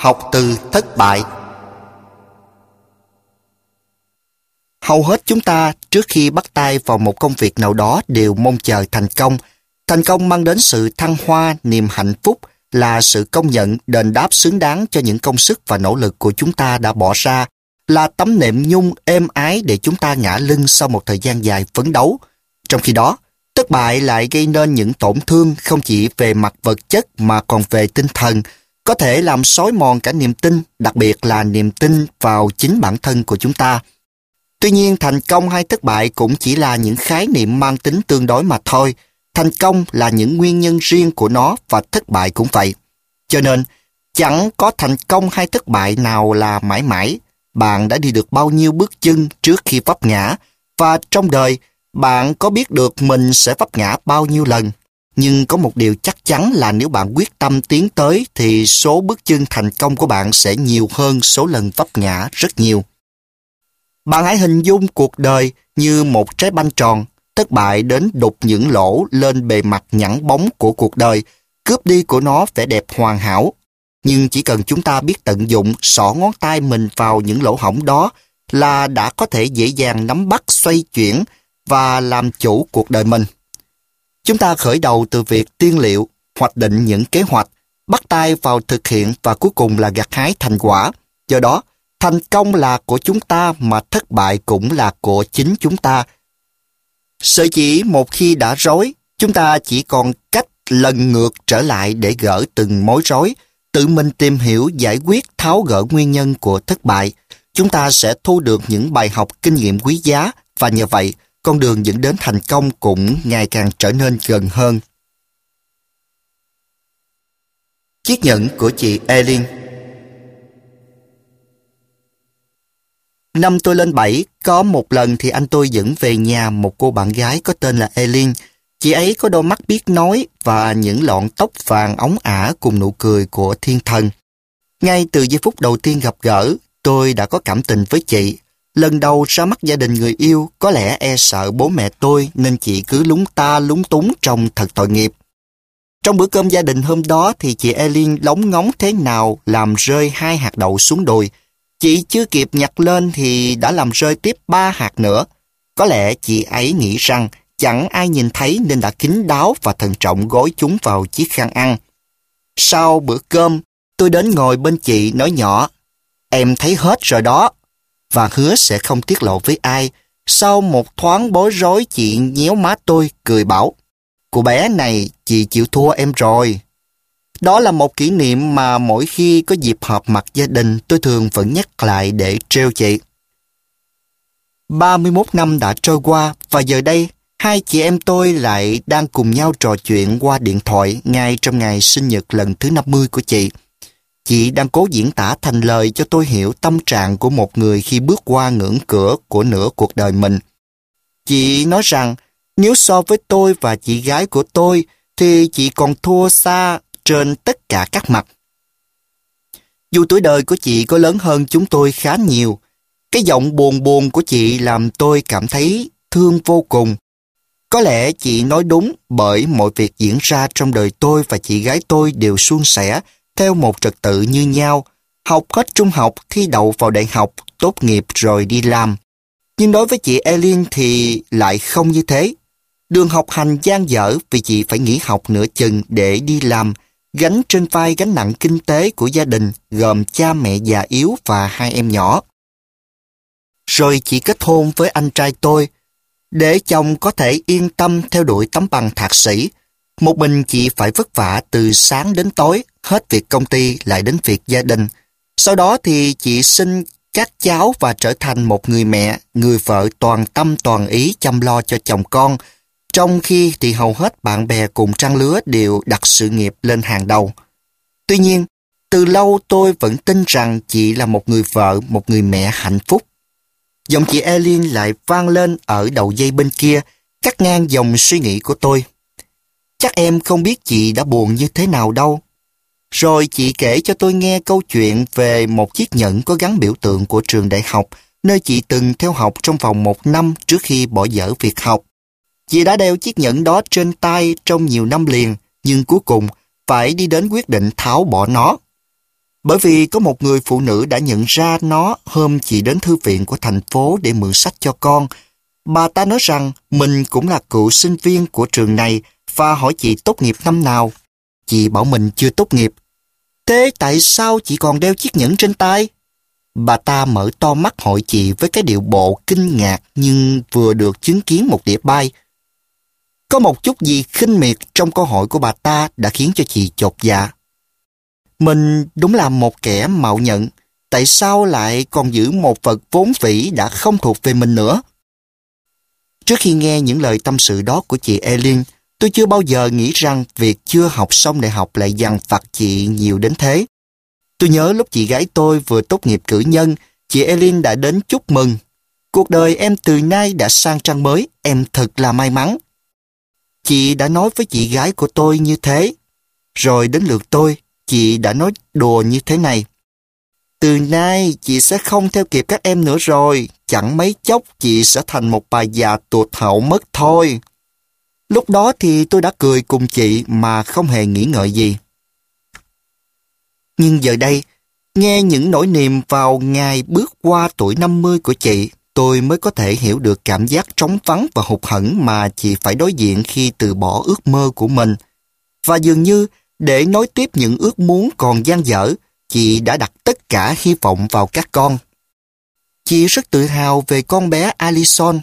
Học từ thất bại. Hầu hết chúng ta trước khi bắt tay vào một công việc nào đó đều mong chờ thành công. Thành công mang đến sự thăng hoa, niềm hạnh phúc, là sự công nhận, đền đáp xứng đáng cho những công sức và nỗ lực của chúng ta đã bỏ ra, là tấm nệm nhung êm ái để chúng ta ngả lưng sau một thời gian dài phấn đấu. Trong khi đó, thất bại lại gây nên những tổn thương không chỉ về mặt vật chất mà còn về tinh thần, có thể làm xói mòn cả niềm tin, đặc biệt là niềm tin vào chính bản thân của chúng ta. Tuy nhiên, thành công hay thất bại cũng chỉ là những khái niệm mang tính tương đối mà thôi. Thành công là những nguyên nhân riêng của nó và thất bại cũng vậy. Cho nên, chẳng có thành công hay thất bại nào là mãi mãi. Bạn đã đi được bao nhiêu bước chân trước khi vấp ngã, và trong đời, bạn có biết được mình sẽ vấp ngã bao nhiêu lần. Nhưng có một điều chắc chắn là nếu bạn quyết tâm tiến tới thì số bước chân thành công của bạn sẽ nhiều hơn số lần vấp ngã rất nhiều. Bạn hãy hình dung cuộc đời như một trái banh tròn, thất bại đến đục những lỗ lên bề mặt nhẵn bóng của cuộc đời, cướp đi của nó vẻ đẹp hoàn hảo. Nhưng chỉ cần chúng ta biết tận dụng, xỏ ngón tay mình vào những lỗ hổng đó là đã có thể dễ dàng nắm bắt, xoay chuyển và làm chủ cuộc đời mình. Chúng ta khởi đầu từ việc tiên liệu, hoạch định những kế hoạch, bắt tay vào thực hiện và cuối cùng là gặt hái thành quả. Do đó, thành công là của chúng ta mà thất bại cũng là của chính chúng ta. Sở chỉ một khi đã rối, chúng ta chỉ còn cách lần ngược trở lại để gỡ từng mối rối, tự mình tìm hiểu, giải quyết, tháo gỡ nguyên nhân của thất bại. Chúng ta sẽ thu được những bài học kinh nghiệm quý giá và nhờ vậy, con đường dẫn đến thành công cũng ngày càng trở nên gần hơn. Chiếc nhẫn của chị Eileen. Năm tôi lên 7, có một lần thì anh tôi dẫn về nhà một cô bạn gái có tên là Eileen. Chị ấy có đôi mắt biết nói và những lọn tóc vàng óng ả cùng nụ cười của thiên thần. Ngay từ giây phút đầu tiên gặp gỡ, tôi đã có cảm tình với chị. Lần đầu ra mắt gia đình người yêu, có lẽ e sợ bố mẹ tôi nên chị cứ lúng ta lúng túng trông thật tội nghiệp. Trong bữa cơm gia đình hôm đó thì chị Eileen lóng ngóng thế nào làm rơi 2 hạt đậu xuống đùi. Chị chưa kịp nhặt lên thì đã làm rơi tiếp 3 hạt nữa. Có lẽ chị ấy nghĩ rằng chẳng ai nhìn thấy nên đã kín đáo và thận trọng gói chúng vào chiếc khăn ăn. Sau bữa cơm, tôi đến ngồi bên chị nói nhỏ, "Em thấy hết rồi đó," và hứa sẽ không tiết lộ với ai. Sau một thoáng bối rối, chị nhéo má tôi, cười bảo, "Cô bé này, chị chịu thua em rồi." Đó là một kỷ niệm mà mỗi khi có dịp họp mặt gia đình, tôi thường vẫn nhắc lại để trêu chị. 31 năm đã trôi qua và giờ đây, hai chị em tôi lại đang cùng nhau trò chuyện qua điện thoại ngay trong ngày sinh nhật lần thứ 50 của chị. Chị đang cố diễn tả thành lời cho tôi hiểu tâm trạng của một người khi bước qua ngưỡng cửa của nửa cuộc đời mình. Chị nói rằng, nếu so với tôi và chị gái của tôi, thì chị còn thua xa trên tất cả các mặt. Dù tuổi đời của chị có lớn hơn chúng tôi khá nhiều, cái giọng buồn buồn của chị làm tôi cảm thấy thương vô cùng. Có lẽ chị nói đúng, bởi mọi việc diễn ra trong đời tôi và chị gái tôi đều suôn sẻ, theo một trật tự như nhau, học hết trung học, thi đậu vào đại học, tốt nghiệp rồi đi làm. Nhưng đối với chị Eileen thì lại không như thế. Đường học hành dang dở vì chị phải nghỉ học nửa chừng để đi làm, gánh trên vai gánh nặng kinh tế của gia đình gồm cha mẹ già yếu và 2 em nhỏ. Rồi chị kết hôn với anh trai tôi, để chồng có thể yên tâm theo đuổi tấm bằng thạc sĩ. Một mình chị phải vất vả từ sáng đến tối, hết việc công ty lại đến việc gia đình. Sau đó thì chị sinh các cháu và trở thành một người mẹ, người vợ toàn tâm toàn ý chăm lo cho chồng con, trong khi thì hầu hết bạn bè cùng trang lứa đều đặt sự nghiệp lên hàng đầu. Tuy nhiên, từ lâu tôi vẫn tin rằng chị là một người vợ, một người mẹ hạnh phúc. Giọng chị Eileen lại vang lên ở đầu dây bên kia, cắt ngang dòng suy nghĩ của tôi. "Chắc em không biết chị đã buồn như thế nào đâu." Rồi chị kể cho tôi nghe câu chuyện về một chiếc nhẫn có gắn biểu tượng của trường đại học, nơi chị từng theo học trong vòng 1 năm trước khi bỏ dở việc học. Chị đã đeo chiếc nhẫn đó trên tay trong nhiều năm liền, nhưng cuối cùng phải đi đến quyết định tháo bỏ nó. Bởi vì có một người phụ nữ đã nhận ra nó hôm chị đến thư viện của thành phố để mượn sách cho con. Bà ta nói rằng mình cũng là cựu sinh viên của trường này và hỏi chị tốt nghiệp năm nào. Chị bảo mình chưa tốt nghiệp. Thế tại sao chị còn đeo chiếc nhẫn trên tay? Bà ta mở to mắt hỏi chị với cái điệu bộ kinh ngạc nhưng vừa được chứng kiến một đĩa bay. Có một chút gì khinh miệt trong câu hỏi của bà ta đã khiến cho chị chột dạ. Mình đúng là một kẻ mạo nhận, tại sao lại còn giữ một vật vốn vĩ đã không thuộc về mình nữa? Trước khi nghe những lời tâm sự đó của chị Eileen, tôi chưa bao giờ nghĩ rằng việc chưa học xong đại học lại dằn vặt chị nhiều đến thế. Tôi nhớ lúc chị gái tôi vừa tốt nghiệp cử nhân, chị Eileen đã đến chúc mừng. Cuộc đời em từ nay đã sang trang mới, em thật là may mắn. Chị đã nói với chị gái của tôi như thế. Rồi đến lượt tôi, chị đã nói đùa như thế này. Từ nay chị sẽ không theo kịp các em nữa rồi, chẳng mấy chốc chị sẽ thành một bà già tụt hậu mất thôi. Lúc đó thì tôi đã cười cùng chị mà không hề nghĩ ngợi gì. Nhưng giờ đây, nghe những nỗi niềm vào ngày bước qua tuổi 50 của chị, tôi mới có thể hiểu được cảm giác trống vắng và hụt hẫng mà chị phải đối diện khi từ bỏ ước mơ của mình. Và dường như, để nối tiếp những ước muốn còn dang dở, chị đã đặt tất cả hy vọng vào các con. Chị rất tự hào về con bé Allison.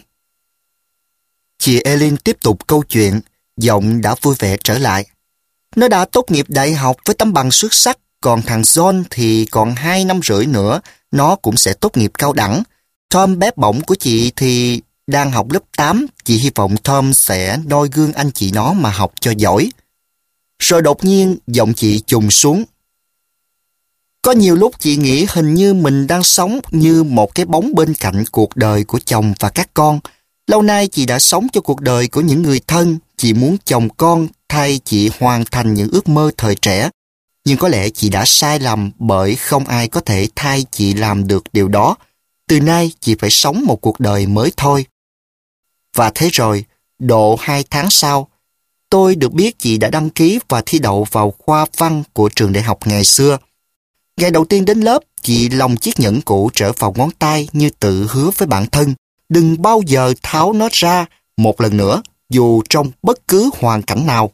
Chị Eileen tiếp tục câu chuyện, giọng đã vui vẻ trở lại. Nó đã tốt nghiệp đại học với tấm bằng xuất sắc, còn thằng John thì còn 2 năm rưỡi nữa, nó cũng sẽ tốt nghiệp cao đẳng. Tom bé bỏng của chị thì đang học lớp 8, chị hy vọng Tom sẽ noi gương anh chị nó mà học cho giỏi. Rồi đột nhiên giọng chị trùng xuống. Có nhiều lúc chị nghĩ hình như mình đang sống như một cái bóng bên cạnh cuộc đời của chồng và các con. Lâu nay chị đã sống cho cuộc đời của những người thân, chị muốn chồng con thay chị hoàn thành những ước mơ thời trẻ. Nhưng có lẽ chị đã sai lầm bởi không ai có thể thay chị làm được điều đó. Từ nay chị phải sống một cuộc đời mới thôi. Và thế rồi, độ 2 tháng sau, tôi được biết chị đã đăng ký và thi đậu vào khoa văn của trường đại học ngày xưa. Ngày đầu tiên đến lớp, chị lồng chiếc nhẫn cũ trở vào ngón tay như tự hứa với bản thân, đừng bao giờ tháo nó ra một lần nữa, dù trong bất cứ hoàn cảnh nào.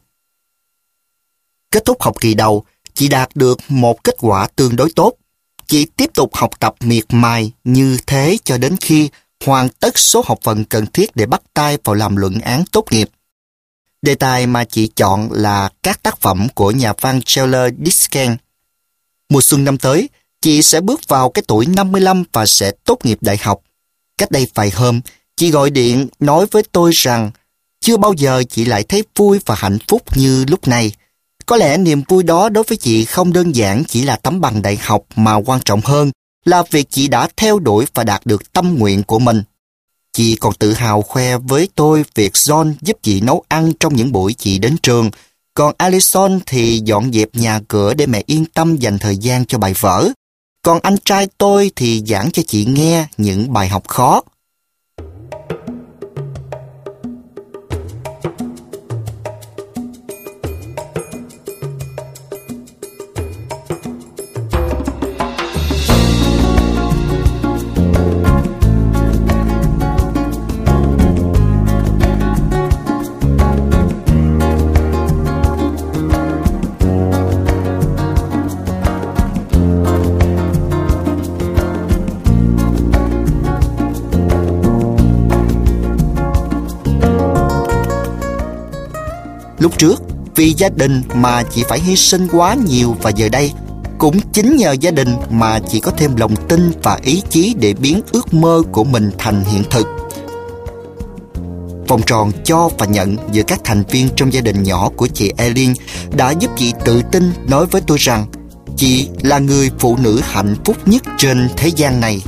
Kết thúc học kỳ đầu, chị đạt được một kết quả tương đối tốt. Chị tiếp tục học tập miệt mài như thế cho đến khi hoàn tất số học phần cần thiết để bắt tay vào làm luận án tốt nghiệp. Đề tài mà chị chọn là các tác phẩm của nhà văn Charles Dickens. Mùa xuân năm tới, chị sẽ bước vào cái tuổi 55 và sẽ tốt nghiệp đại học. Cách đây vài hôm, chị gọi điện nói với tôi rằng chưa bao giờ chị lại thấy vui và hạnh phúc như lúc này. Có lẽ niềm vui đó đối với chị không đơn giản chỉ là tấm bằng đại học mà quan trọng hơn là việc chị đã theo đuổi và đạt được tâm nguyện của mình. Chị còn tự hào khoe với tôi việc John giúp chị nấu ăn trong những buổi chị đến trường, còn Allison thì dọn dẹp nhà cửa để mẹ yên tâm dành thời gian cho bài vở. Còn anh trai tôi thì giảng cho chị nghe những bài học khó. Lúc trước, vì gia đình mà chị phải hy sinh quá nhiều và giờ đây, cũng chính nhờ gia đình mà chị có thêm lòng tin và ý chí để biến ước mơ của mình thành hiện thực. Vòng tròn cho và nhận giữa các thành viên trong gia đình nhỏ của chị Eileen đã giúp chị tự tin nói với tôi rằng chị là người phụ nữ hạnh phúc nhất trên thế gian này.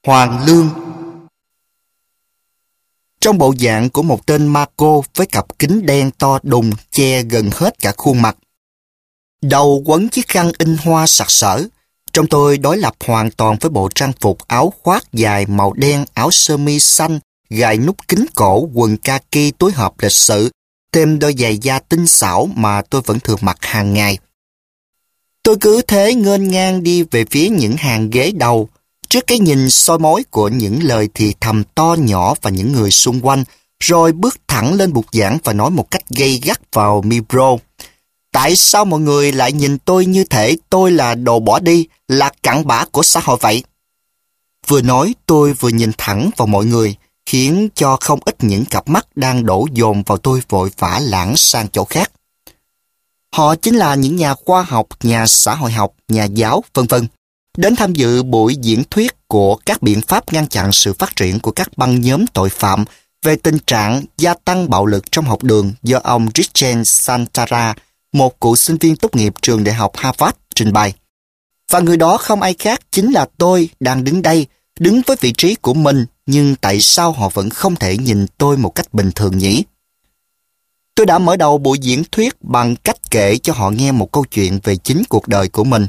Hoàng lương. Trong bộ dạng của một tên ma cô với cặp kính đen to đùng che gần hết cả khuôn mặt. Đầu quấn chiếc khăn in hoa sặc sỡ. Trông tôi đối lập hoàn toàn với bộ trang phục áo khoác dài màu đen, áo sơ mi xanh, gài nút kính cổ, quần kaki túi hộp lịch sự, thêm đôi giày da tinh xảo mà tôi vẫn thường mặc hàng ngày. Tôi cứ thế nghênh ngang đi về phía những hàng ghế đầu, trước cái nhìn soi mói của những lời thì thầm to nhỏ và những người xung quanh, rồi bước thẳng lên bục giảng và nói một cách gay gắt vào micro. Tại sao mọi người lại nhìn tôi như thể tôi là đồ bỏ đi, là cặn bã của xã hội vậy? Vừa nói tôi vừa nhìn thẳng vào mọi người, khiến cho không ít những cặp mắt đang đổ dồn vào tôi vội vã lãng sang chỗ khác. Họ chính là những nhà khoa học, nhà xã hội học, nhà giáo, vân vân, đến tham dự buổi diễn thuyết của các biện pháp ngăn chặn sự phát triển của các băng nhóm tội phạm về tình trạng gia tăng bạo lực trong học đường do ông Richard Santara, một cựu sinh viên tốt nghiệp trường đại học Harvard, trình bày. Và người đó không ai khác chính là tôi đang đứng đây, đứng với vị trí của mình, nhưng tại sao họ vẫn không thể nhìn tôi một cách bình thường nhỉ? Tôi đã mở đầu buổi diễn thuyết bằng cách kể cho họ nghe một câu chuyện về chính cuộc đời của mình.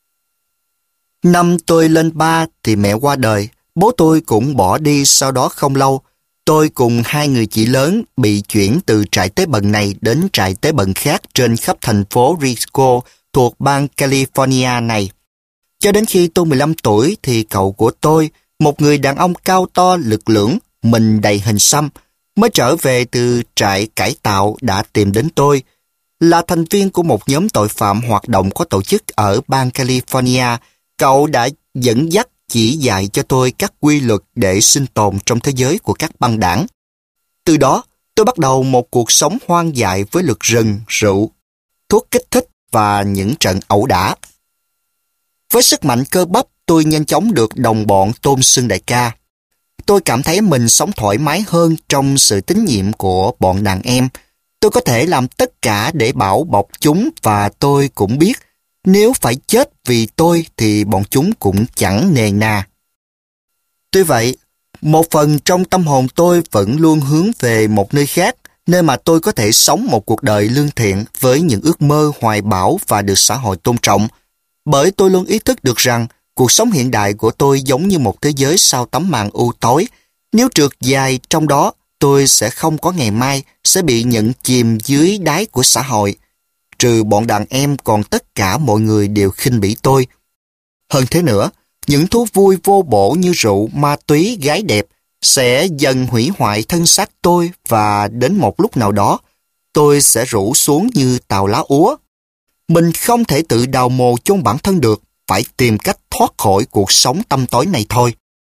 Năm tôi lên 3 thì mẹ qua đời, bố tôi cũng bỏ đi sau đó không lâu. Tôi cùng hai người chị lớn bị chuyển từ trại tế bần này đến trại tế bần khác trên khắp thành phố Risco thuộc bang California này. Cho đến khi tôi 15 tuổi thì cậu của tôi, một người đàn ông cao to lực lưỡng, mình đầy hình xăm, mới trở về từ trại cải tạo đã tìm đến tôi. Là thành viên của một nhóm tội phạm hoạt động có tổ chức ở bang California, cậu đã dẫn dắt chỉ dạy cho tôi các quy luật để sinh tồn trong thế giới của các băng đảng. Từ đó, tôi bắt đầu một cuộc sống hoang dại với luật rừng, rượu, thuốc kích thích và những trận ẩu đả. Với sức mạnh cơ bắp, tôi nhanh chóng được đồng bọn tôn xưng đại ca. Tôi cảm thấy mình sống thoải mái hơn trong sự tín nhiệm của bọn đàn em. Tôi có thể làm tất cả để bảo bọc chúng và tôi cũng biết nếu phải chết vì tôi thì bọn chúng cũng chẳng nề nà. Tuy vậy, một phần trong tâm hồn tôi vẫn luôn hướng về một nơi khác, nơi mà tôi có thể sống một cuộc đời lương thiện với những ước mơ hoài bão và được xã hội tôn trọng. Bởi tôi luôn ý thức được rằng cuộc sống hiện đại của tôi giống như một thế giới sau tấm màn u tối. Nếu trượt dài trong đó, tôi sẽ không có ngày mai, sẽ bị nhận chìm dưới đáy của xã hội. Trừ bọn đàn em, còn tất cả mọi người đều khinh bỉ tôi. Hơn thế nữa, những thú vui vô bổ như rượu, ma túy, gái đẹp sẽ dần hủy hoại thân xác tôi và đến một lúc nào đó, tôi sẽ rũ xuống như tàu lá úa. Mình không thể tự đào mồ chôn bản thân được, phải tìm cách thoát khỏi cuộc sống tăm tối này thôi.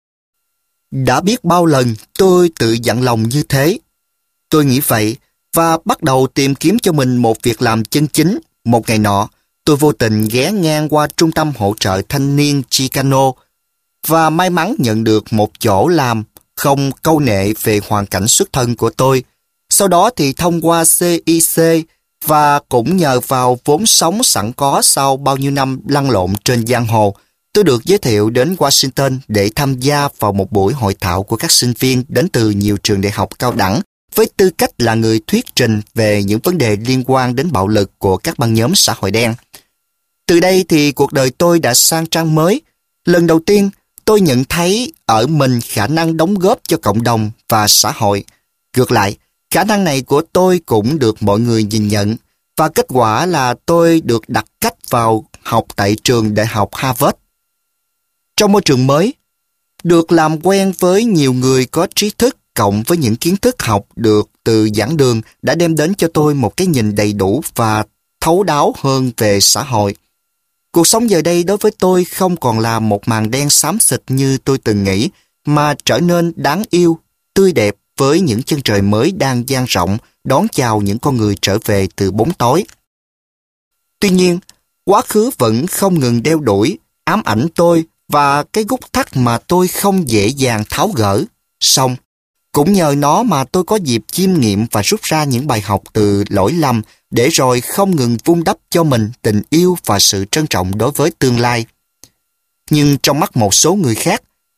Đã biết bao lần tôi tự dặn lòng như thế. Tôi nghĩ vậy và bắt đầu tìm kiếm cho mình một việc làm chân chính. Một ngày nọ, tôi vô tình ghé ngang qua trung tâm hỗ trợ thanh niên Chicano và may mắn nhận được một chỗ làm không câu nệ về hoàn cảnh xuất thân của tôi. Sau đó thì thông qua CIC và cũng nhờ vào vốn sống sẵn có sau bao nhiêu năm lăn lộn trên giang hồ, tôi được giới thiệu đến Washington để tham gia vào một buổi hội thảo của các sinh viên đến từ nhiều trường đại học cao đẳng với tư cách là người thuyết trình về những vấn đề liên quan đến bạo lực của các băng nhóm xã hội đen. Từ đây thì cuộc đời tôi đã sang trang mới. Lần đầu tiên, tôi nhận thấy ở mình khả năng đóng góp cho cộng đồng và xã hội. Ngược lại, khả năng này của tôi cũng được mọi người nhìn nhận, và kết quả là tôi được đặt cách vào học tại trường đại học Harvard. Trong môi trường mới, được làm quen với nhiều người có trí thức cộng với những kiến thức học được từ giảng đường đã đem đến cho tôi một cái nhìn đầy đủ và thấu đáo hơn về xã hội. Cuộc sống giờ đây đối với tôi không còn là một màn đen xám xịt như tôi từng nghĩ, mà trở nên đáng yêu, tươi đẹp với những chân trời mới đang dang rộng đón chào những con người trở về từ bóng tối. Tuy nhiên, quá khứ vẫn không ngừng đeo đuổi, ám ảnh tôi và cái gút thắt mà tôi không dễ dàng tháo gỡ. Song, cũng nhờ nó mà tôi có dịp chiêm nghiệm và rút ra những bài học từ lỗi lầm để rồi không ngừng vun đắp cho mình tình yêu và sự trân trọng đối với tương lai. Nhưng trong mắt một số người khác,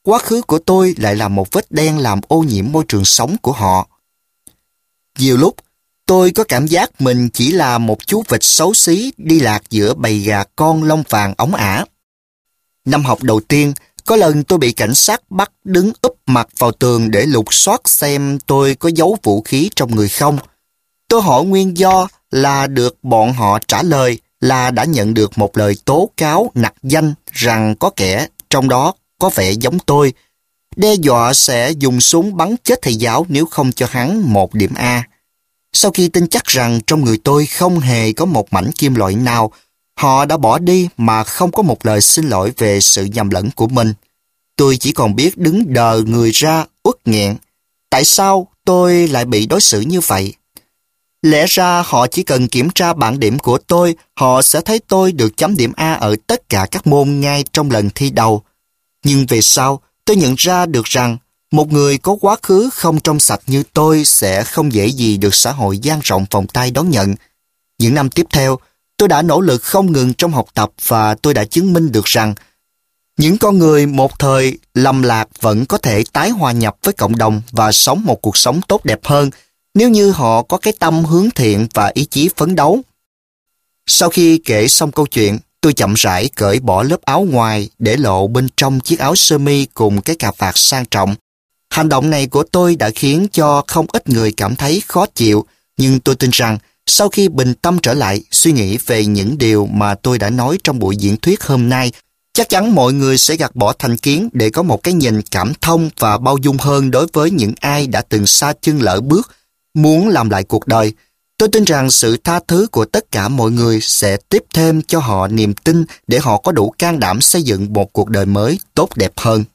quá khứ của tôi lại là một vết đen làm ô nhiễm môi trường sống của họ. Nhiều lúc, tôi có cảm giác mình chỉ là một chú vịt xấu xí đi lạc giữa bầy gà con lông vàng óng ả. Năm học đầu tiên, có lần tôi bị cảnh sát bắt đứng úp mặt vào tường để lục soát xem tôi có giấu vũ khí trong người không. Tôi hỏi nguyên do là được bọn họ trả lời là đã nhận được một lời tố cáo nặc danh rằng có kẻ trong đó có vẻ giống tôi, đe dọa sẽ dùng súng bắn chết thầy giáo nếu không cho hắn 1 điểm A. Sau khi tin chắc rằng trong người tôi không hề có một mảnh kim loại nào, họ đã bỏ đi mà không có một lời xin lỗi về sự nhầm lẫn của mình. Tôi chỉ còn biết đứng đờ người ra uất nghẹn. Tại sao tôi lại bị đối xử như vậy? Lẽ ra họ chỉ cần kiểm tra bảng điểm của tôi, họ sẽ thấy tôi được chấm điểm A ở tất cả các môn ngay trong lần thi đầu. Nhưng về sau, tôi nhận ra được rằng một người có quá khứ không trong sạch như tôi sẽ không dễ gì được xã hội dang rộng vòng tay đón nhận. Những năm tiếp theo, tôi đã nỗ lực không ngừng trong học tập và tôi đã chứng minh được rằng những con người một thời lầm lạc vẫn có thể tái hòa nhập với cộng đồng và sống một cuộc sống tốt đẹp hơn nếu như họ có cái tâm hướng thiện và ý chí phấn đấu. Sau khi kể xong câu chuyện, tôi chậm rãi cởi bỏ lớp áo ngoài để lộ bên trong chiếc áo sơ mi cùng cái cà vạt sang trọng. Hành động này của tôi đã khiến cho không ít người cảm thấy khó chịu, nhưng tôi tin rằng sau khi bình tâm trở lại, suy nghĩ về những điều mà tôi đã nói trong buổi diễn thuyết hôm nay, chắc chắn mọi người sẽ gạt bỏ thành kiến để có một cái nhìn cảm thông và bao dung hơn đối với những ai đã từng sa chân lỡ bước, muốn làm lại cuộc đời. Tôi tin rằng sự tha thứ của tất cả mọi người sẽ tiếp thêm cho họ niềm tin để họ có đủ can đảm xây dựng một cuộc đời mới tốt đẹp hơn.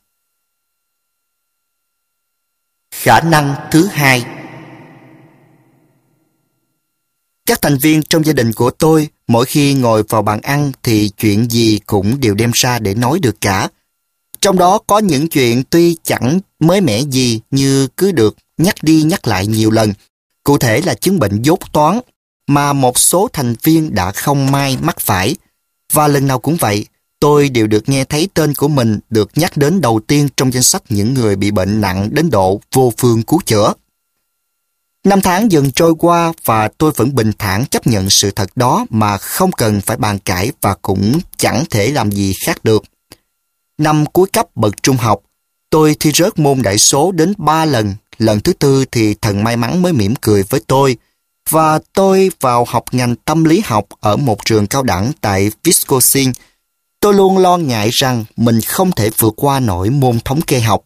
Khả năng thứ hai. Các thành viên trong gia đình của tôi, mỗi khi ngồi vào bàn ăn thì chuyện gì cũng đều đem ra để nói được cả. Trong đó có những chuyện tuy chẳng mới mẻ gì như cứ được nhắc đi nhắc lại nhiều lần. Cụ thể là chứng bệnh dốt toán mà một số thành viên đã không may mắc phải. Và lần nào cũng vậy, tôi đều được nghe thấy tên của mình được nhắc đến đầu tiên trong danh sách những người bị bệnh nặng đến độ vô phương cứu chữa. Năm tháng dần trôi qua và tôi vẫn bình thản chấp nhận sự thật đó mà không cần phải bàn cãi và cũng chẳng thể làm gì khác được. Năm cuối cấp bậc trung học, tôi thi rớt môn đại số đến 3 lần. Lần thứ 4 thì thần may mắn mới mỉm cười với tôi. Và tôi vào học ngành tâm lý học ở một trường cao đẳng tại Wisconsin. Tôi luôn lo ngại rằng mình không thể vượt qua nổi môn thống kê học.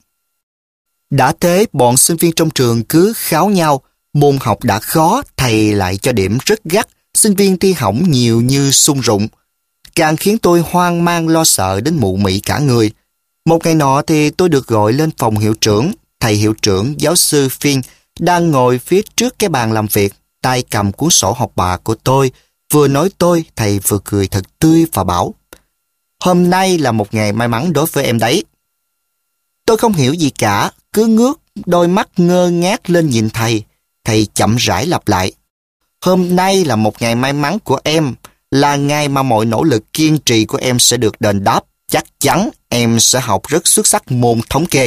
Đã thế, bọn sinh viên trong trường cứ kháo nhau. Môn học đã khó, thầy lại cho điểm rất gắt, sinh viên thi hỏng nhiều như sung rụng. Càng khiến tôi hoang mang lo sợ đến mụ mị cả người. Một ngày nọ thì tôi được gọi lên phòng hiệu trưởng. Thầy hiệu trưởng, giáo sư Finn, đang ngồi phía trước cái bàn làm việc, tay cầm cuốn sổ học bạ của tôi. Vừa nói tôi, thầy vừa cười thật tươi và bảo: "Hôm nay là một ngày may mắn đối với em đấy." Tôi không hiểu gì cả, cứ ngước đôi mắt ngơ ngác lên nhìn thầy. Thầy chậm rãi lặp lại: "Hôm nay là một ngày may mắn của em, là ngày mà mọi nỗ lực kiên trì của em sẽ được đền đáp. Chắc chắn em sẽ học rất xuất sắc môn thống kê."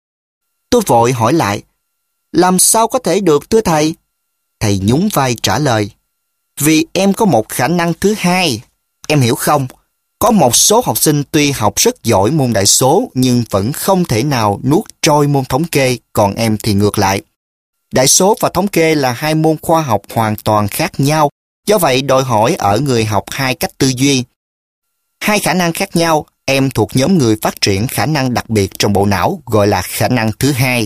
Tôi vội hỏi lại: "Làm sao có thể được thưa thầy?" Thầy nhún vai trả lời: "Vì em có một khả năng thứ hai. Em hiểu không? Có một số học sinh tuy học rất giỏi môn đại số nhưng vẫn không thể nào nuốt trôi môn thống kê, còn em thì ngược lại. Đại số và thống kê là hai môn khoa học hoàn toàn khác nhau, do vậy đòi hỏi ở người học hai cách tư duy. Hai khả năng khác nhau, em thuộc nhóm người phát triển khả năng đặc biệt trong bộ não, gọi là khả năng thứ hai."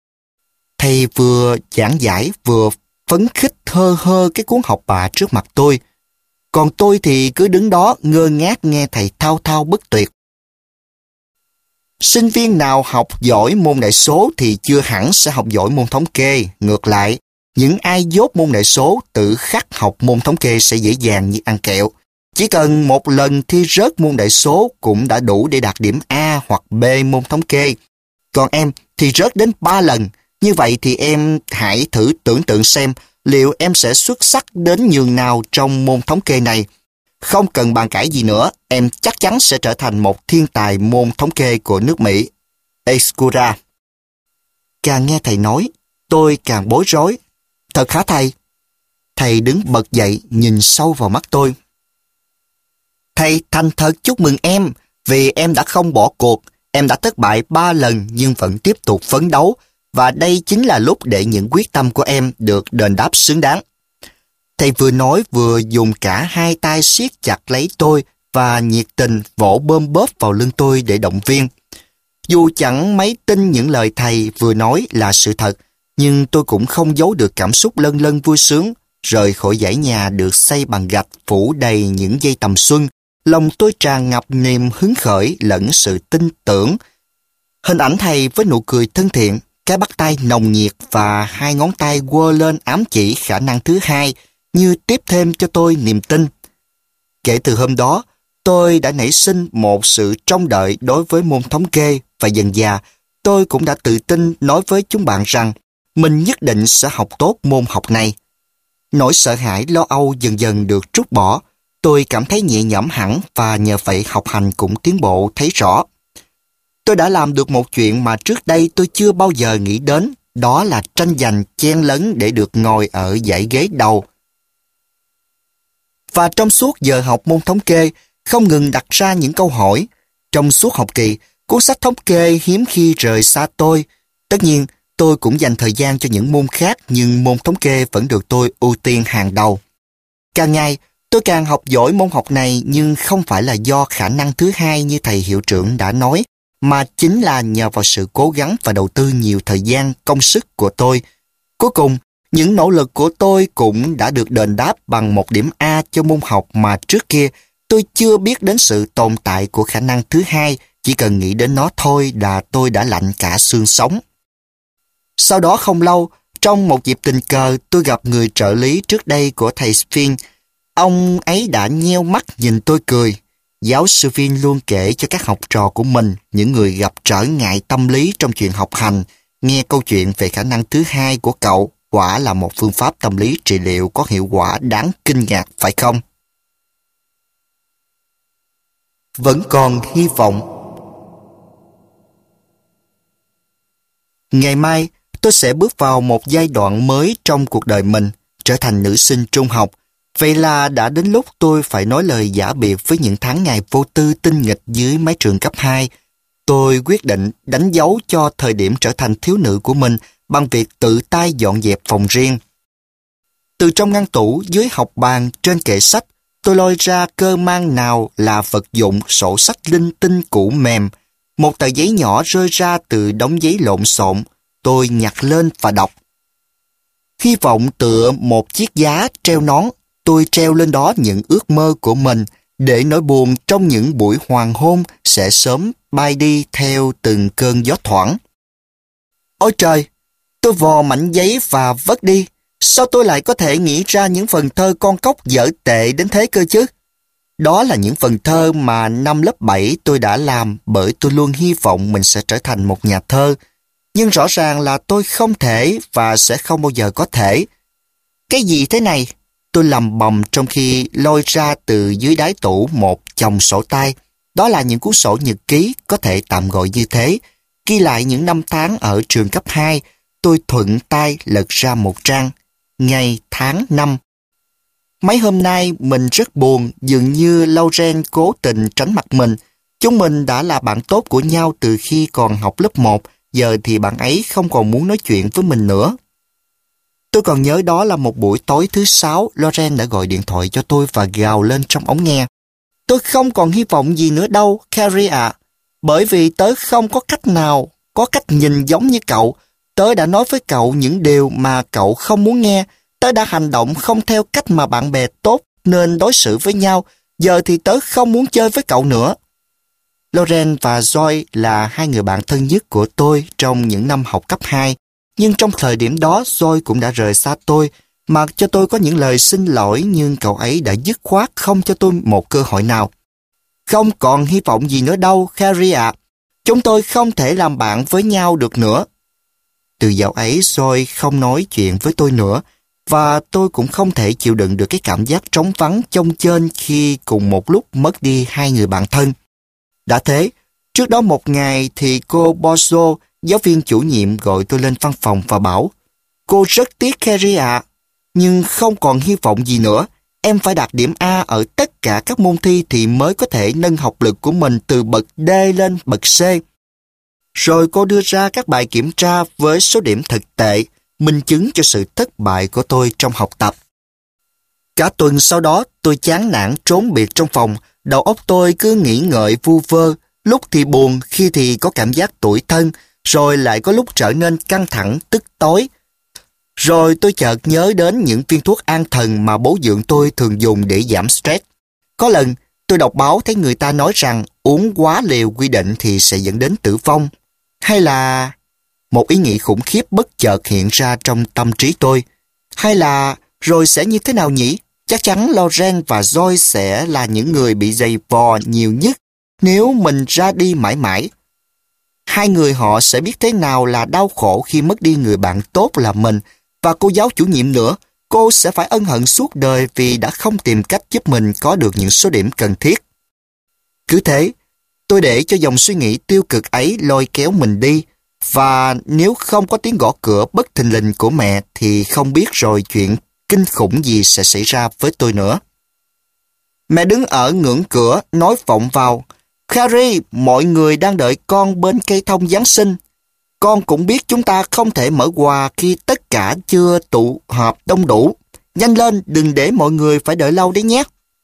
Thầy vừa giảng giải vừa phấn khích hơ hơ cái cuốn học bạ trước mặt tôi. Còn tôi thì cứ đứng đó ngơ ngác nghe thầy thao thao bất tuyệt. Sinh viên nào học giỏi môn đại số thì chưa hẳn sẽ học giỏi môn thống kê. Ngược lại, những ai dốt môn đại số tự khắc học môn thống kê sẽ dễ dàng như ăn kẹo. Chỉ cần một lần thi rớt môn đại số cũng đã đủ để đạt điểm A hoặc B môn thống kê. Còn em thì rớt đến 3 lần. Như vậy thì em hãy thử tưởng tượng xem liệu em sẽ xuất sắc đến nhường nào trong môn thống kê này. Không cần bàn cãi gì nữa, em chắc chắn sẽ trở thành một thiên tài môn thống kê của nước Mỹ. Escura. Càng nghe thầy nói, tôi càng bối rối. Thật hả thầy? Thầy đứng bật dậy nhìn sâu vào mắt tôi. Thầy thành thật chúc mừng em, vì em đã không bỏ cuộc. Em đã thất bại 3 lần nhưng vẫn tiếp tục phấn đấu, và đây chính là lúc để những quyết tâm của em được đền đáp xứng đáng. Thầy vừa nói vừa dùng cả hai tay siết chặt lấy tôi và nhiệt tình vỗ bơm bóp vào lưng tôi để động viên. Dù chẳng mấy tin những lời thầy vừa nói là sự thật, nhưng tôi cũng không giấu được cảm xúc lân lân vui sướng. Rời khỏi dãy nhà được xây bằng gạch phủ đầy những dây tầm xuân, lòng tôi tràn ngập niềm hứng khởi lẫn sự tin tưởng. Hình ảnh thầy với nụ cười thân thiện, cái bắt tay nồng nhiệt và hai ngón tay quơ lên ám chỉ khả năng thứ hai như tiếp thêm cho tôi niềm tin. Kể từ hôm đó, tôi đã nảy sinh một sự trông đợi đối với môn thống kê, và dần dà tôi cũng đã tự tin nói với chúng bạn rằng mình nhất định sẽ học tốt môn học này. Nỗi sợ hãi lo âu dần dần được trút bỏ, tôi cảm thấy nhẹ nhõm hẳn và nhờ vậy học hành cũng tiến bộ thấy rõ. Tôi đã làm được một chuyện mà trước đây tôi chưa bao giờ nghĩ đến, đó là tranh giành chen lấn để được ngồi ở dãy ghế đầu. Và trong suốt giờ học môn thống kê, không ngừng đặt ra những câu hỏi. Trong suốt học kỳ, cuốn sách thống kê hiếm khi rời xa tôi. Tất nhiên, tôi cũng dành thời gian cho những môn khác, nhưng môn thống kê vẫn được tôi ưu tiên hàng đầu. Càng ngày, tôi càng học giỏi môn học này, nhưng không phải là do khả năng thứ hai như thầy hiệu trưởng đã nói, mà chính là nhờ vào sự cố gắng và đầu tư nhiều thời gian, công sức của tôi. Cuối cùng, những nỗ lực của tôi cũng đã được đền đáp bằng một điểm A cho môn học mà trước kia tôi chưa biết đến sự tồn tại của khả năng thứ hai, chỉ cần nghĩ đến nó thôi là tôi đã lạnh cả xương sống. Sau đó không lâu, trong một dịp tình cờ, tôi gặp người trợ lý trước đây của thầy Finn. Ông ấy đã nheo mắt nhìn tôi cười. Giáo sư Finn luôn kể cho các học trò của mình, những người gặp trở ngại tâm lý trong chuyện học hành, nghe câu chuyện về khả năng thứ hai của cậu quả là một phương pháp tâm lý trị liệu có hiệu quả đáng kinh ngạc, phải không? Vẫn còn hy vọng. Ngày mai, tôi sẽ bước vào một giai đoạn mới trong cuộc đời mình, trở thành nữ sinh trung học. Vậy là đã đến lúc tôi phải nói lời giã biệt với những tháng ngày vô tư tinh nghịch dưới mái trường cấp 2. Tôi quyết định đánh dấu cho thời điểm trở thành thiếu nữ của mình bằng việc tự tay dọn dẹp phòng riêng. Từ trong ngăn tủ, dưới học bàn, trên kệ sách, tôi lôi ra cơ mang nào là vật dụng sổ sách linh tinh cũ mềm. Một tờ giấy nhỏ rơi ra từ đống giấy lộn xộn. Tôi nhặt lên và đọc. Hy vọng tựa một chiếc giá treo nón, tôi treo lên đó những ước mơ của mình, để nỗi buồn trong những buổi hoàng hôn sẽ sớm bay đi theo từng cơn gió thoảng. Ôi trời! Tôi vò mảnh giấy và vất đi. Sao tôi lại có thể nghĩ ra những phần thơ con cóc dở tệ đến thế cơ chứ? Đó là những phần thơ mà năm lớp 7 tôi đã làm, bởi tôi luôn hy vọng mình sẽ trở thành một nhà thơ. Nhưng rõ ràng là tôi không thể và sẽ không bao giờ có thể. Cái gì thế này? Tôi lầm bầm trong khi lôi ra từ dưới đáy tủ một chồng sổ tay. Đó là những cuốn sổ nhật ký, có thể tạm gọi như thế. Ghi lại những năm tháng ở trường cấp 2, tôi thuận tay lật ra một trang. Ngày, tháng, năm. Mấy hôm nay mình rất buồn, dường như Lauren cố tình tránh mặt mình. Chúng mình đã là bạn tốt của nhau từ khi còn học lớp 1, giờ thì bạn ấy không còn muốn nói chuyện với mình nữa. Tôi còn nhớ đó là một buổi tối thứ 6, Lauren đã gọi điện thoại cho tôi và gào lên trong ống nghe. Tôi không còn hy vọng gì nữa đâu, Carrie ạ. Bởi vì tớ không có cách nào, có cách nhìn giống như cậu. Tớ đã nói với cậu những điều mà cậu không muốn nghe. Tớ đã hành động không theo cách mà bạn bè tốt nên đối xử với nhau. Giờ thì tớ không muốn chơi với cậu nữa. Lauren và Joy là hai người bạn thân nhất của tôi trong những năm học cấp 2. Nhưng trong thời điểm đó, Joy cũng đã rời xa tôi, mặc cho tôi có những lời xin lỗi, nhưng cậu ấy đã dứt khoát không cho tôi một cơ hội nào. Không còn hy vọng gì nữa đâu, Carrie ạ. Chúng tôi không thể làm bạn với nhau được nữa. Từ dạo ấy, Joy không nói chuyện với tôi nữa, và tôi cũng không thể chịu đựng được cái cảm giác trống vắng chông chênh khi cùng một lúc mất đi hai người bạn thân. Đã thế, Trước đó một ngày thì cô Bozo, giáo viên chủ nhiệm, gọi tôi lên văn phòng và bảo: cô rất tiếc Carrie ạ, nhưng không còn hy vọng gì nữa. Em phải đạt điểm A ở tất cả các môn thi thì mới có thể nâng học lực của mình từ bậc D lên bậc C. Rồi cô đưa ra các bài kiểm tra với số điểm thực tệ, minh chứng cho sự thất bại của tôi trong học tập. Cả tuần sau đó tôi chán nản trốn biệt trong phòng, đầu óc tôi cứ nghĩ ngợi vu vơ, lúc thì buồn, khi thì có cảm giác tủi thân, rồi lại có lúc trở nên căng thẳng, tức tối. Rồi tôi chợt nhớ đến những viên thuốc an thần mà bố dượng tôi thường dùng để giảm stress. Có lần, tôi đọc báo thấy người ta nói rằng uống quá liều quy định thì sẽ dẫn đến tử vong. Hay là... Một ý nghĩ khủng khiếp bất chợt hiện ra trong tâm trí tôi. Hay là... Rồi sẽ như thế nào nhỉ? Chắc chắn Loren và Joy sẽ là những người bị giày vò nhiều nhất nếu mình ra đi mãi mãi. Hai người họ sẽ biết thế nào là đau khổ khi mất đi người bạn tốt là mình. Và cô giáo chủ nhiệm nữa, cô sẽ phải ân hận suốt đời vì đã không tìm cách giúp mình có được những số điểm cần thiết. Cứ thế, tôi để cho dòng suy nghĩ tiêu cực ấy lôi kéo mình đi, và nếu không có tiếng gõ cửa bất thình lình của mẹ thì không biết rồi chuyện kinh khủng gì sẽ xảy ra với tôi nữa. Mẹ đứng ở ngưỡng cửa nói vọng vào: Carrie, mọi người đang đợi con bên cây thông Giáng sinh. Con cũng biết chúng ta không thể mở quà khi tất cả chưa tụ họp đông đủ. Nhanh lên, đừng để mọi người phải đợi lâu đấy nhé.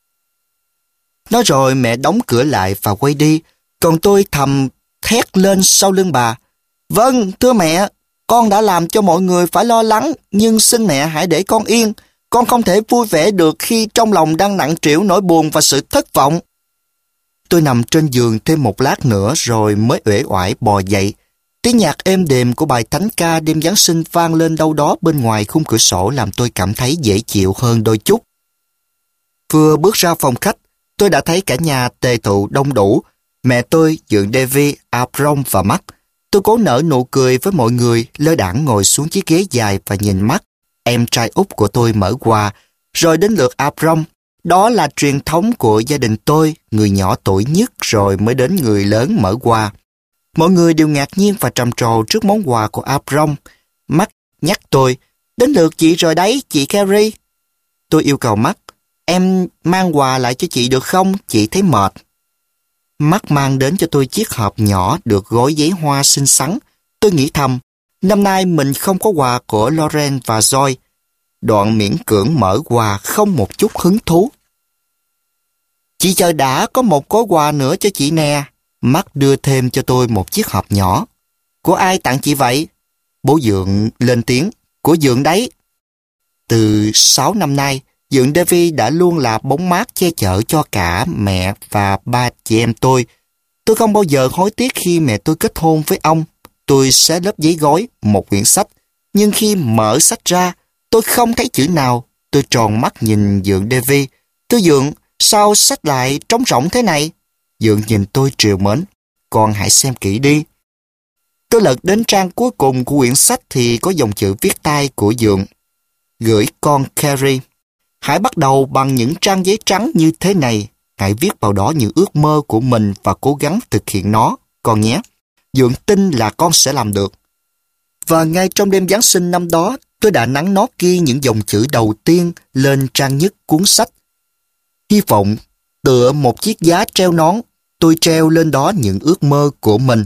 Nói rồi mẹ đóng cửa lại và quay đi, còn tôi thầm thét lên sau lưng bà: Vâng, thưa mẹ, con đã làm cho mọi người phải lo lắng, nhưng xin mẹ hãy để con yên. Con không thể vui vẻ được khi trong lòng đang nặng trĩu nỗi buồn và sự thất vọng. Tôi nằm trên giường thêm một lát nữa rồi mới uể oải bò dậy. Tiếng nhạc êm đềm của bài thánh ca đêm Giáng sinh vang lên đâu đó bên ngoài khung cửa sổ làm tôi cảm thấy dễ chịu hơn đôi chút. Vừa bước ra phòng khách, tôi đã thấy cả nhà tề tụ đông đủ. Mẹ tôi, dượng Davy, Abram và Mark. Tôi cố nở nụ cười với mọi người, lơ đãng ngồi xuống chiếc ghế dài và nhìn Mark, em trai út của tôi, mở quà. Rồi đến lượt Abram. Đó là truyền thống của gia đình tôi, người nhỏ tuổi nhất rồi mới đến người lớn mở quà. Mọi người đều ngạc nhiên và trầm trồ trước món quà của Abram. Mark nhắc tôi: Đến lượt chị rồi đấy, chị Carrie. Tôi yêu cầu Mark: Em mang quà lại cho chị được không? Chị thấy mệt. Mark mang đến cho tôi chiếc hộp nhỏ được gói giấy hoa xinh xắn. Tôi nghĩ thầm, năm nay mình không có quà của Loren và Joy. Đoạn miễn cưỡng mở quà không một chút hứng thú. Chị chờ đã, có một gói quà nữa cho chị nè. Mark đưa thêm cho tôi một chiếc hộp nhỏ. Của ai tặng chị vậy? Bố dượng lên tiếng: Của dượng đấy. Từ 6 năm nay, dượng Davy đã luôn là bóng mát che chở cho cả mẹ và ba chị em tôi. Tôi không bao giờ hối tiếc khi mẹ tôi kết hôn với ông. Tôi xé lớp giấy gói, một quyển sách. Nhưng khi mở sách ra, tôi không thấy chữ nào. Tôi tròn mắt nhìn dượng Davy. Thưa dượng, sao sách lại trống rỗng thế này? Dượng nhìn tôi trìu mến: Con hãy xem kỹ đi. Tôi lật đến trang cuối cùng của quyển sách thì có dòng chữ viết tay của dượng: Gửi con Carrie. Hãy bắt đầu bằng những trang giấy trắng như thế này. Hãy viết vào đó những ước mơ của mình và cố gắng thực hiện nó, con nhé. Dượng tin là con sẽ làm được. Và ngay trong đêm Giáng sinh năm đó, tôi đã nắn nót ghi những dòng chữ đầu tiên lên trang nhất cuốn sách. Hy vọng, tựa một chiếc giá treo nón, tôi treo lên đó những ước mơ của mình.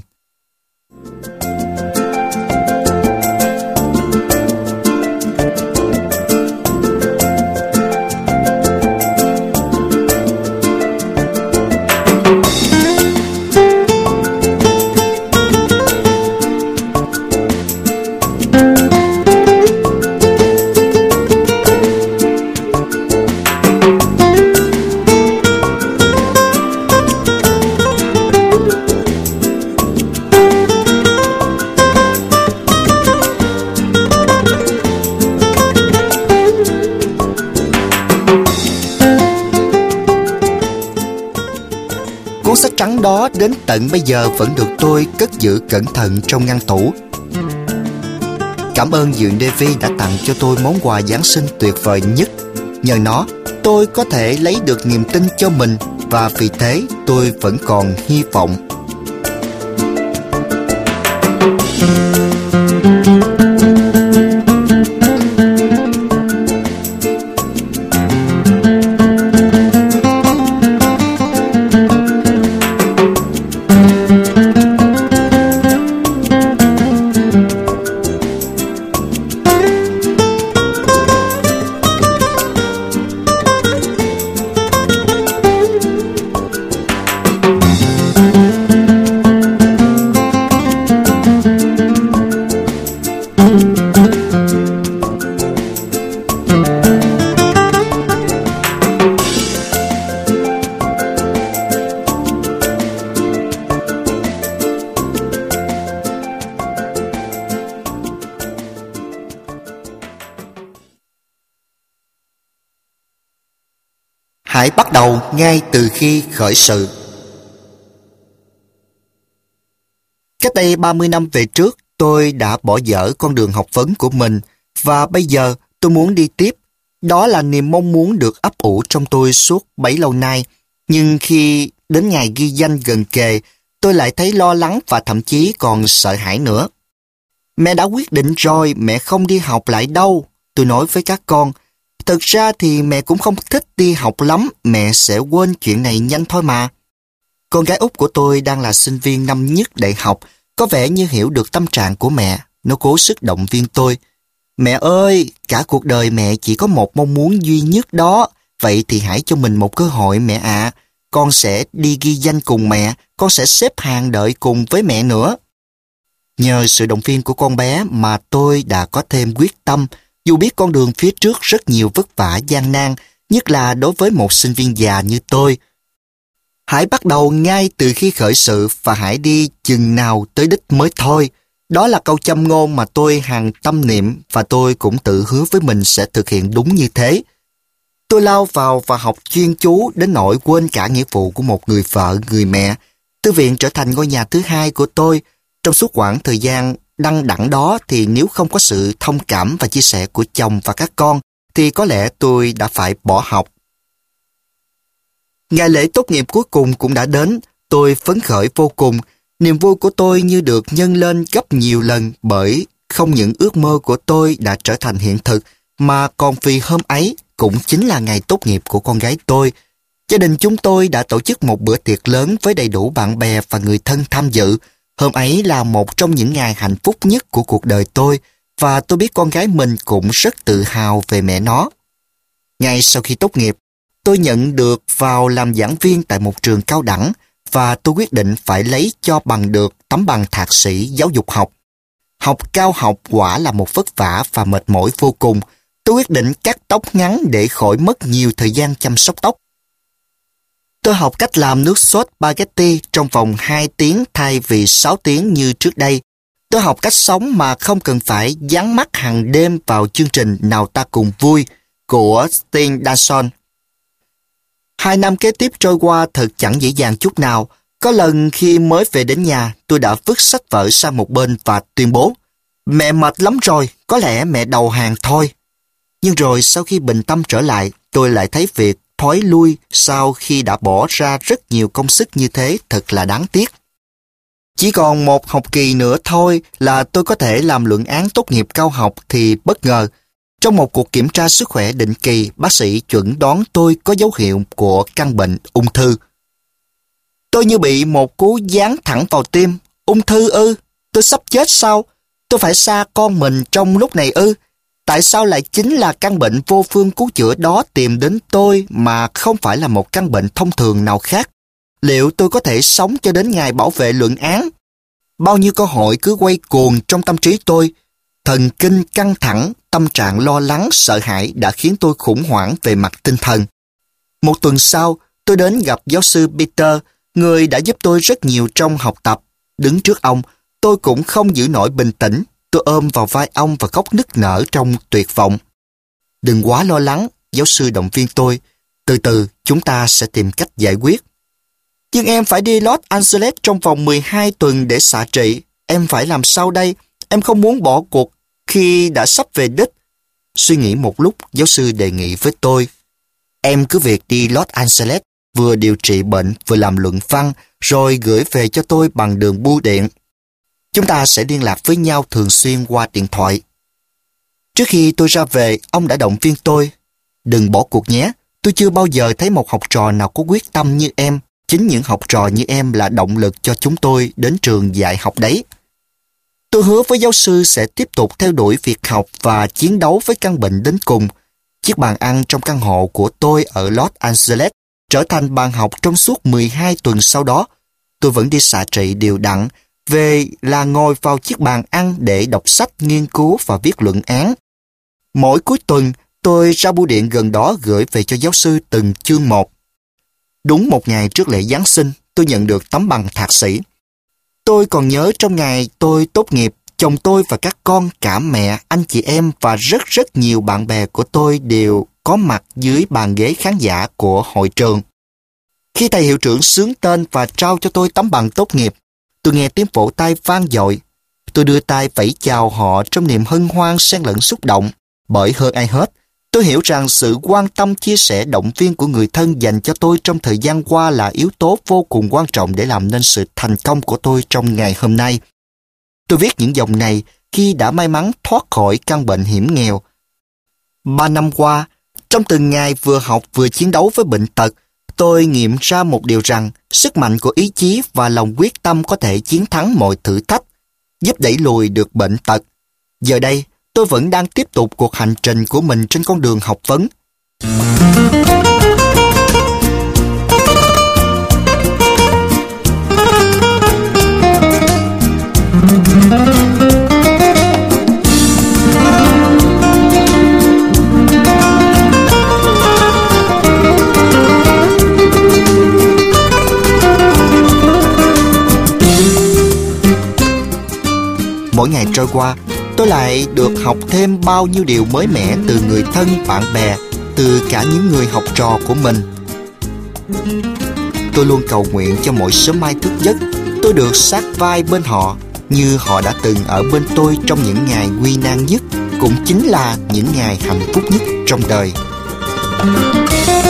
Cuốn sách trắng đó đến tận bây giờ vẫn được tôi cất giữ cẩn thận trong ngăn tủ. Cảm ơn dượng Davy đã tặng cho tôi món quà Giáng sinh tuyệt vời nhất. Nhờ nó, tôi có thể lấy được niềm tin cho mình và vì thế tôi vẫn còn hy vọng. Hãy bắt đầu ngay từ khi khởi sự. Cách đây 30 năm về trước, tôi đã bỏ dở con đường học vấn của mình và bây giờ tôi muốn đi tiếp. Đó là niềm mong muốn được ấp ủ trong tôi suốt bấy lâu nay. Nhưng khi đến ngày ghi danh gần kề, tôi lại thấy lo lắng và thậm chí còn sợ hãi nữa. Mẹ đã quyết định rồi, mẹ không đi học lại đâu. Tôi nói với các con, thực ra thì mẹ cũng không thích đi học lắm, mẹ sẽ quên chuyện này nhanh thôi mà. Con gái út của tôi đang là sinh viên năm nhất đại học, có vẻ như hiểu được tâm trạng của mẹ. Nó cố sức động viên tôi. Mẹ ơi, cả cuộc đời mẹ chỉ có một mong muốn duy nhất đó. Vậy thì hãy cho mình một cơ hội mẹ ạ. Con sẽ đi ghi danh cùng mẹ, con sẽ xếp hàng đợi cùng với mẹ nữa. Nhờ sự động viên của con bé mà tôi đã có thêm quyết tâm, dù biết con đường phía trước rất nhiều vất vả gian nan, nhất là đối với một sinh viên già như tôi. Hãy bắt đầu ngay từ khi khởi sự và hãy đi chừng nào tới đích mới thôi. Đó là câu châm ngôn mà tôi hằng tâm niệm và tôi cũng tự hứa với mình sẽ thực hiện đúng như thế. Tôi lao vào và học chuyên chú đến nỗi quên cả nghĩa vụ của một người vợ, người mẹ. Thư viện trở thành ngôi nhà thứ hai của tôi. Trong suốt quãng thời gian đăng đẳng đó thì nếu không có sự thông cảm và chia sẻ của chồng và các con thì có lẽ tôi đã phải bỏ học. Ngày lễ tốt nghiệp cuối cùng cũng đã đến. Tôi phấn khởi vô cùng. Niềm vui của tôi như được nhân lên gấp nhiều lần bởi không những ước mơ của tôi đã trở thành hiện thực mà còn vì hôm ấy cũng chính là ngày tốt nghiệp của con gái tôi. Gia đình chúng tôi đã tổ chức một bữa tiệc lớn với đầy đủ bạn bè và người thân tham dự. Hôm ấy là một trong những ngày hạnh phúc nhất của cuộc đời tôi và tôi biết con gái mình cũng rất tự hào về mẹ nó. Ngay sau khi tốt nghiệp, tôi nhận được vào làm giảng viên tại một trường cao đẳng và tôi quyết định phải lấy cho bằng được tấm bằng thạc sĩ giáo dục học. Học cao học quả là một vất vả và mệt mỏi vô cùng. Tôi quyết định cắt tóc ngắn để khỏi mất nhiều thời gian chăm sóc tóc. Tôi học cách làm nước sốt spaghetti trong vòng 2 tiếng thay vì 6 tiếng như trước đây. Tôi học cách sống mà không cần phải dán mắt hàng đêm vào chương trình Nào Ta Cùng Vui của Steen Danson. 2 năm kế tiếp trôi qua thật chẳng dễ dàng chút nào. Có lần khi mới về đến nhà, tôi đã vứt sách vở sang một bên và tuyên bố, mẹ mệt lắm rồi, có lẽ mẹ đầu hàng thôi. Nhưng rồi sau khi bình tâm trở lại, tôi lại thấy việc thói lui sau khi đã bỏ ra rất nhiều công sức như thế thật là đáng tiếc. Chỉ còn một học kỳ nữa thôi là tôi có thể làm luận án tốt nghiệp cao học thì bất ngờ, trong một cuộc kiểm tra sức khỏe định kỳ, bác sĩ chuẩn đoán tôi có dấu hiệu của căn bệnh ung thư. Tôi như bị một cú giáng thẳng vào tim. Ung thư ư? Tôi sắp chết sao? Tôi phải xa con mình trong lúc này ư? Tại sao lại chính là căn bệnh vô phương cứu chữa đó tìm đến tôi mà không phải là một căn bệnh thông thường nào khác? Liệu tôi có thể sống cho đến ngày bảo vệ luận án? Bao nhiêu câu hỏi cứ quay cuồng trong tâm trí tôi. Thần kinh căng thẳng, tâm trạng lo lắng, sợ hãi đã khiến tôi khủng hoảng về mặt tinh thần. Một tuần sau, tôi đến gặp giáo sư Peter, người đã giúp tôi rất nhiều trong học tập. Đứng trước ông, tôi cũng không giữ nổi bình tĩnh. Tôi ôm vào vai ông và khóc nức nở trong tuyệt vọng. Đừng quá lo lắng, giáo sư động viên tôi. Từ từ, chúng ta sẽ tìm cách giải quyết. Nhưng em phải đi Los Angeles trong vòng 12 tuần để xạ trị. Em phải làm sao đây? Em không muốn bỏ cuộc khi đã sắp về đích. Suy nghĩ một lúc, giáo sư đề nghị với tôi. Em cứ việc đi Los Angeles, vừa điều trị bệnh, vừa làm luận văn, rồi gửi về cho tôi bằng đường bưu điện. Chúng ta sẽ liên lạc với nhau thường xuyên qua điện thoại. Trước khi tôi ra về, ông đã động viên tôi. Đừng bỏ cuộc nhé, tôi chưa bao giờ thấy một học trò nào có quyết tâm như em. Chính những học trò như em là động lực cho chúng tôi đến trường dạy học đấy. Tôi hứa với giáo sư sẽ tiếp tục theo đuổi việc học và chiến đấu với căn bệnh đến cùng. Chiếc bàn ăn trong căn hộ của tôi ở Los Angeles trở thành bàn học trong suốt 12 tuần sau đó. Tôi vẫn đi xạ trị đều đặn, về là ngồi vào chiếc bàn ăn để đọc sách, nghiên cứu và viết luận án. Mỗi cuối tuần, tôi ra bưu điện gần đó gửi về cho giáo sư từng chương một. Đúng một ngày trước lễ Giáng sinh, tôi nhận được tấm bằng thạc sĩ. Tôi còn nhớ trong ngày tôi tốt nghiệp, chồng tôi và các con, cả mẹ, anh chị em và rất nhiều bạn bè của tôi đều có mặt dưới bàn ghế khán giả của hội trường. Khi thầy hiệu trưởng xướng tên và trao cho tôi tấm bằng tốt nghiệp, tôi nghe tiếng vỗ tay vang dội. Tôi đưa tay vẫy chào họ trong niềm hân hoan xen lẫn xúc động. Bởi hơn ai hết, tôi hiểu rằng sự quan tâm, chia sẻ, động viên của người thân dành cho tôi trong thời gian qua là yếu tố vô cùng quan trọng để làm nên sự thành công của tôi trong ngày hôm nay. Tôi viết những dòng này khi đã may mắn thoát khỏi căn bệnh hiểm nghèo. 3 năm qua, trong từng ngày vừa học vừa chiến đấu với bệnh tật, tôi nghiệm ra một điều rằng sức mạnh của ý chí và lòng quyết tâm có thể chiến thắng mọi thử thách, giúp đẩy lùi được bệnh tật. Giờ đây, tôi vẫn đang tiếp tục cuộc hành trình của mình trên con đường học vấn. Mỗi ngày trôi qua, tôi lại được học thêm bao nhiêu điều mới mẻ từ người thân, bạn bè, từ cả những người học trò của mình. Tôi luôn cầu nguyện cho mỗi sớm mai thức giấc, tôi được sát vai bên họ, như họ đã từng ở bên tôi trong những ngày nguy nan nhất, cũng chính là những ngày hạnh phúc nhất trong đời.